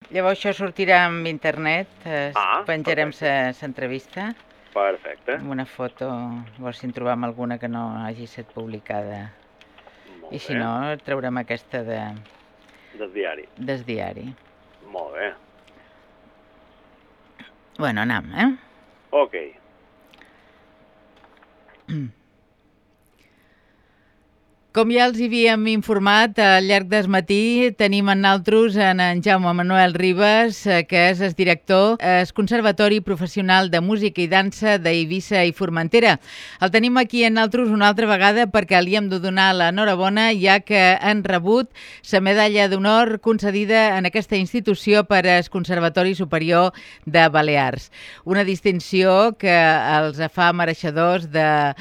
Llavors això sortirà en internet, penjarem perfecte. l'entrevista Perfecte. amb una foto, veure si en trobam alguna que no hagi estat publicada. I Molt si bé. no, traurem aquesta Del diari. del diari. Molt bé. Bueno, anam, Ok. Com ja els havíem informat, al llarg del matí tenim en nosaltres en Jaume Manuel Ribas, que és el director del Conservatori Professional de Música i Dansa d'Eivissa i Formentera. El tenim aquí en nosaltres una altra vegada perquè li hem de donar l'enhorabona, ja que han rebut la medalla d'honor concedida en aquesta institució per al Conservatori Superior de Balears. Una distinció que els fa mereixedors de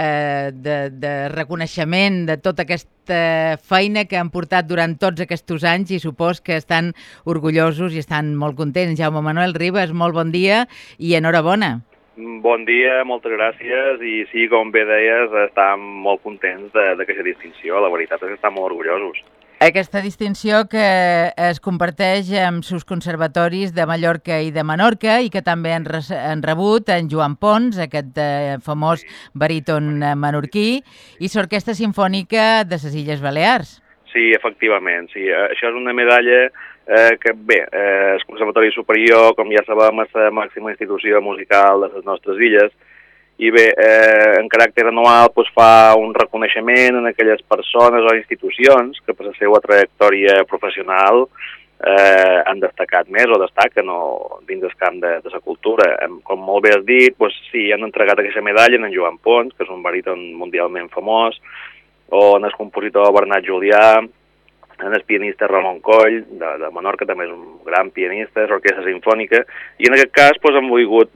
reconeixement de tota aquesta feina que han portat durant tots aquests anys i supos que estan orgullosos i estan molt contents. Jaume Manuel Ribas, molt bon dia i enhorabona. Bon dia, moltes gràcies, i sí, com bé deies, estem molt contents d'aquesta distinció, la veritat és que estem molt orgullosos. Aquesta distinció que es comparteix amb els conservatoris de Mallorca i de Menorca i que també han rebut en Joan Pons, aquest famós baríton menorquí, i l'Orquestra Simfònica de les Illes Balears. Sí, efectivament, sí. Això és una medalla que, bé, el Conservatori Superior, com ja sabem, és la màxima institució musical de les nostres illes, i bé, en caràcter anual doncs, fa un reconeixement en aquelles persones o institucions que per la seva trajectòria professional han destacat més o destaquen dins del camp de la cultura. Com molt bé has dit, doncs, sí, han entregat aquesta medalla en Joan Pons, que és un baríton mundialment famós, o en el compositor Bernat Julià, en el pianista Ramon Coll, de Menorca, també és un gran pianista, és l'orquestra simfònica, i en aquest cas doncs, hem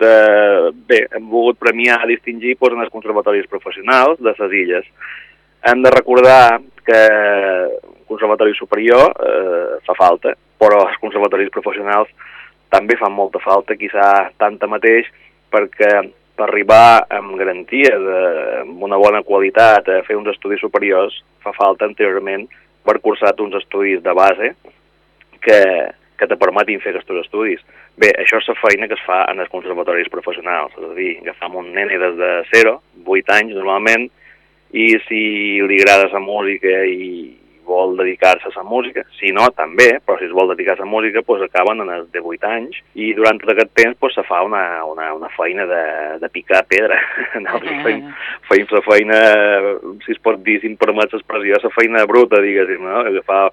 volgut premiar, distingir doncs, en els conservatoris professionals de les illes. Hem de recordar que el conservatori superior fa falta, però els conservatoris professionals també fan molta falta, quizà tanta mateix, perquè per arribar amb garantia, amb una bona qualitat, a fer uns estudis superiors, fa falta anteriorment per cursar uns estudis de base que te permetin fer aquests estudis. Bé, això és la feina que es fa en els conservatoris professionals, és a dir, agafam un nen des de 0, 8 anys normalment, i si li agrada la música i vol dedicar-se a la música, si no, també, però si es vol dedicar a la música, doncs acaben en els de 8 anys, i durant tot aquest temps doncs, se fa una feina de picar pedra. Nosaltres feim la feina, si es pot dir, si em permet l'expressió, la feina bruta, diguéssim, no? Agafar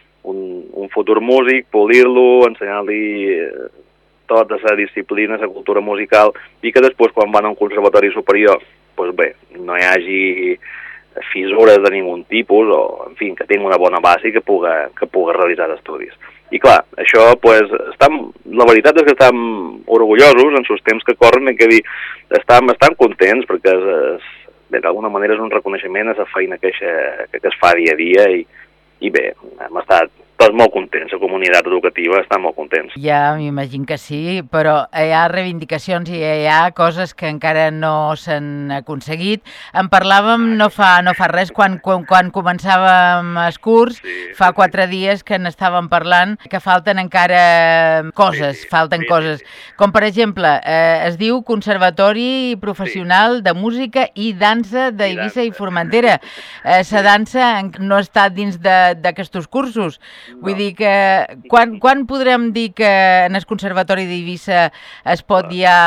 un futur músic, polir-lo, ensenyar-li tota la disciplina, la cultura musical, i que després, quan van a un conservatori superior, doncs bé, no hi hagi fissures de ningun tipus, o, en fi, que tingui una bona base i que puga realitzar estudis. I clar, això, pues, la veritat és que estem orgullosos en els temps que corren, i que dir, estem contents, perquè bé, d'alguna manera és un reconeixement a la feina que es fa dia a dia, i bé, hem estat tots molt contents, la comunitat educativa està molt contents. Ja m'imagino que sí, però hi ha reivindicacions i hi ha coses que encara no s'han aconseguit. En parlàvem no fa res, quan començàvem el curs, fa 4 dies que n'estàvem parlant, que falten encara coses, coses. Com per exemple, es diu Conservatori Professional de Música i Dansa d'Eivissa i Formentera. La dansa no està dins d'aquests cursos. Vull dir que quan podrem dir que en el Conservatori d'Eivissa es pot ja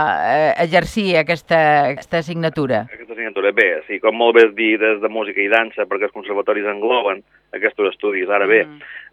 exercir aquesta assignatura? Aquesta assignatura, bé, sí, com molt bé has dit, des de música i dansa, perquè els conservatoris engloben aquests estudis. Ara bé,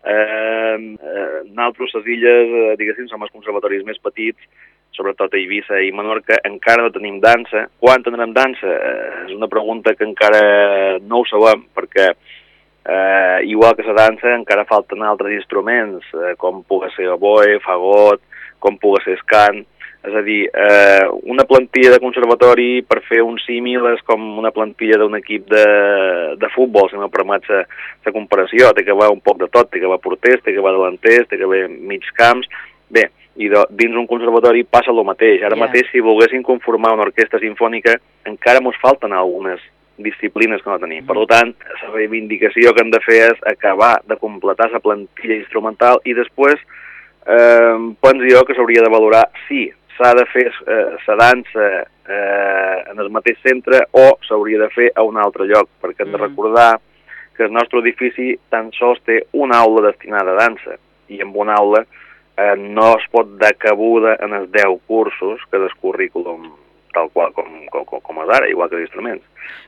nosaltres, les illes, diguéssim, som els conservatoris més petits, sobretot a Eivissa i Menorca, encara no tenim dansa. Quan tindrem dansa? És una pregunta que encara no ho sabem, perquè igual que la dansa encara falten altres instruments, com pugui ser oboe, fagot, com pugui ser cant. És a dir, una plantilla de conservatori, per fer un símil, és com una plantilla d'un equip de futbol, si me permet la comparació. Té que haver un poc de tot, té que haver porters, té que haver delanters, té que haver mig camps. Bé, i dins un conservatori passa el mateix. Ara mateix, si volguessin conformar una orquestra sinfònica, encara ens falten algunes disciplines que no tenim. Per tant, la reivindicació que hem de fer és acabar de completar la plantilla instrumental i després penso jo que s'hauria de valorar si s'ha de fer la dansa en el mateix centre o s'hauria de fer a un altre lloc, perquè hem de recordar que el nostre edifici tan sols té una aula destinada a dansa, i amb una aula no es pot dar cabuda en els 10 cursos que és el currículum tal qual com és ara, igual que els instruments.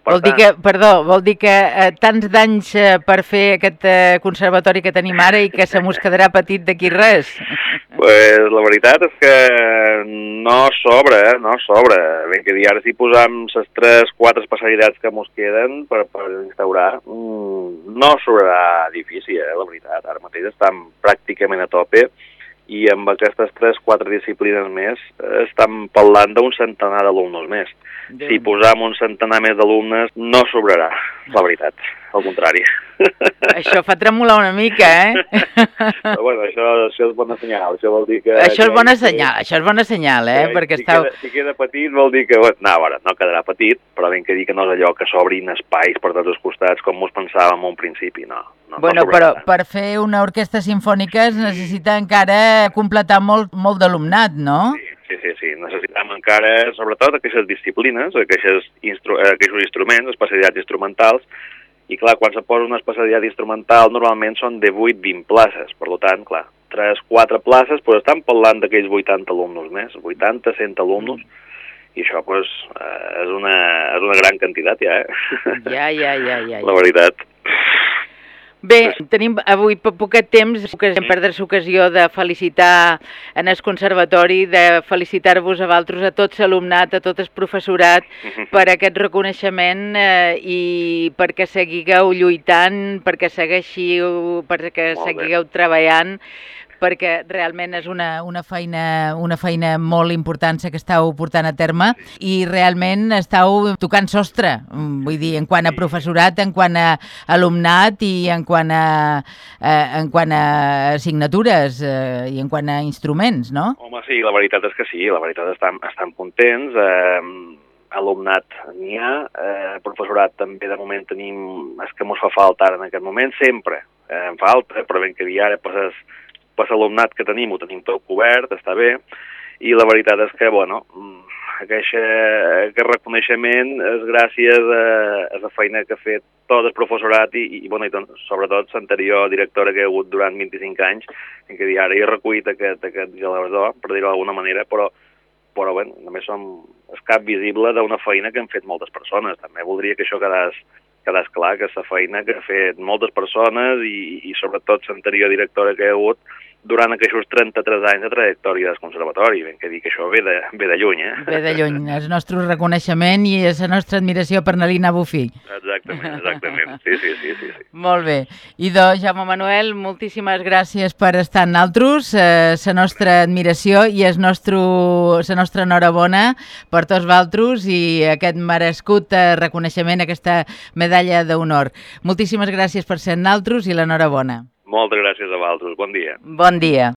Vol dir que tants d'anys per fer aquest conservatori que tenim ara i que se mos quedarà petit d'aquí res? Pues la veritat és que no sobra, no sobra. Ben que dir, ara si posam les 3-4 especialitats que mos queden per instaurar, no sobrarà edifici, la veritat. Ara mateix estem pràcticament a tope i amb aquestes 3-4 disciplines més estem parlant d'un centenar d'alumnes més. Si posam un centenar més d'alumnes, no sobrarà, la veritat, al contrari. Això fa tremolar una mica, Però bueno, això és bona senyal, això vol dir que... Això és bona senyal, perquè si queda petit vol dir que, no quedarà petit, però ben que dir que no és allò que s'obrin espais per tots els costats com mos pensàvem en un principi, no. Bueno, però per fer una orquestra sinfònica es necessita encara completar molt d'alumnat, no? Sí, necessitem encara, sobretot, aquestes disciplines, aquests instruments, especialitats instrumentals, i clar, quan se posa una especialitat instrumental normalment són de 8-20 places, per tant, clar, 3-4 places, doncs estan parlant d'aquells 80 alumnes més, 80-100 alumnes, i això doncs, és una gran quantitat ja, Ja. La veritat. Bé, tenim avui poquet temps, perdre l'ocasió de felicitar en el conservatori, de felicitar-vos a vosaltres, a tot l'alumnat, a tot el professorat, per aquest reconeixement i perquè seguigueu lluitant, perquè seguíeu treballant, perquè realment és una feina molt important que estàu portant a terme i realment estàu tocant sostre, vull dir, en quant a professorat, en quant a alumnat i en quant a assignatures i en quant a instruments, no? Home, sí, la veritat és que sí, la veritat estan contents, alumnat n'hi ha, professorat també de moment tenim, és que mos fa falta ara en aquest moment, sempre en falta, però ben que dir ara per l'alumnat que tenim, ho tenim tot cobert, està bé, i la veritat és que, bueno, aquest reconeixement és gràcies a la feina que ha fet tot el professorat i sobretot l'anterior directora que hi ha hagut durant 25 anys, en què ara hi ha recollit aquest galardó, per dir-ho d'alguna manera, però bueno, només som el cap visible d'una feina que han fet moltes persones. També voldria que això quedés clar, que és la feina que ha fet moltes persones i sobretot l'anterior directora que hi ha hagut durant aquests 33 anys de trajectòria del conservatori. Ben que dir que això ve de lluny, Ve de lluny. És el nostre reconeixement i és la nostra admiració per Nalina Bufí. Exactament. Sí. Molt bé. Jaume Manuel, moltíssimes gràcies per estar amb nosaltres, la nostra admiració i la nostra enhorabona per tots vosaltres i aquest merescut reconeixement, aquesta medalla d'honor. Moltíssimes gràcies per ser amb nosaltres i l'enhorabona. Moltes gràcies a vosaltres. Bon dia. Bon dia.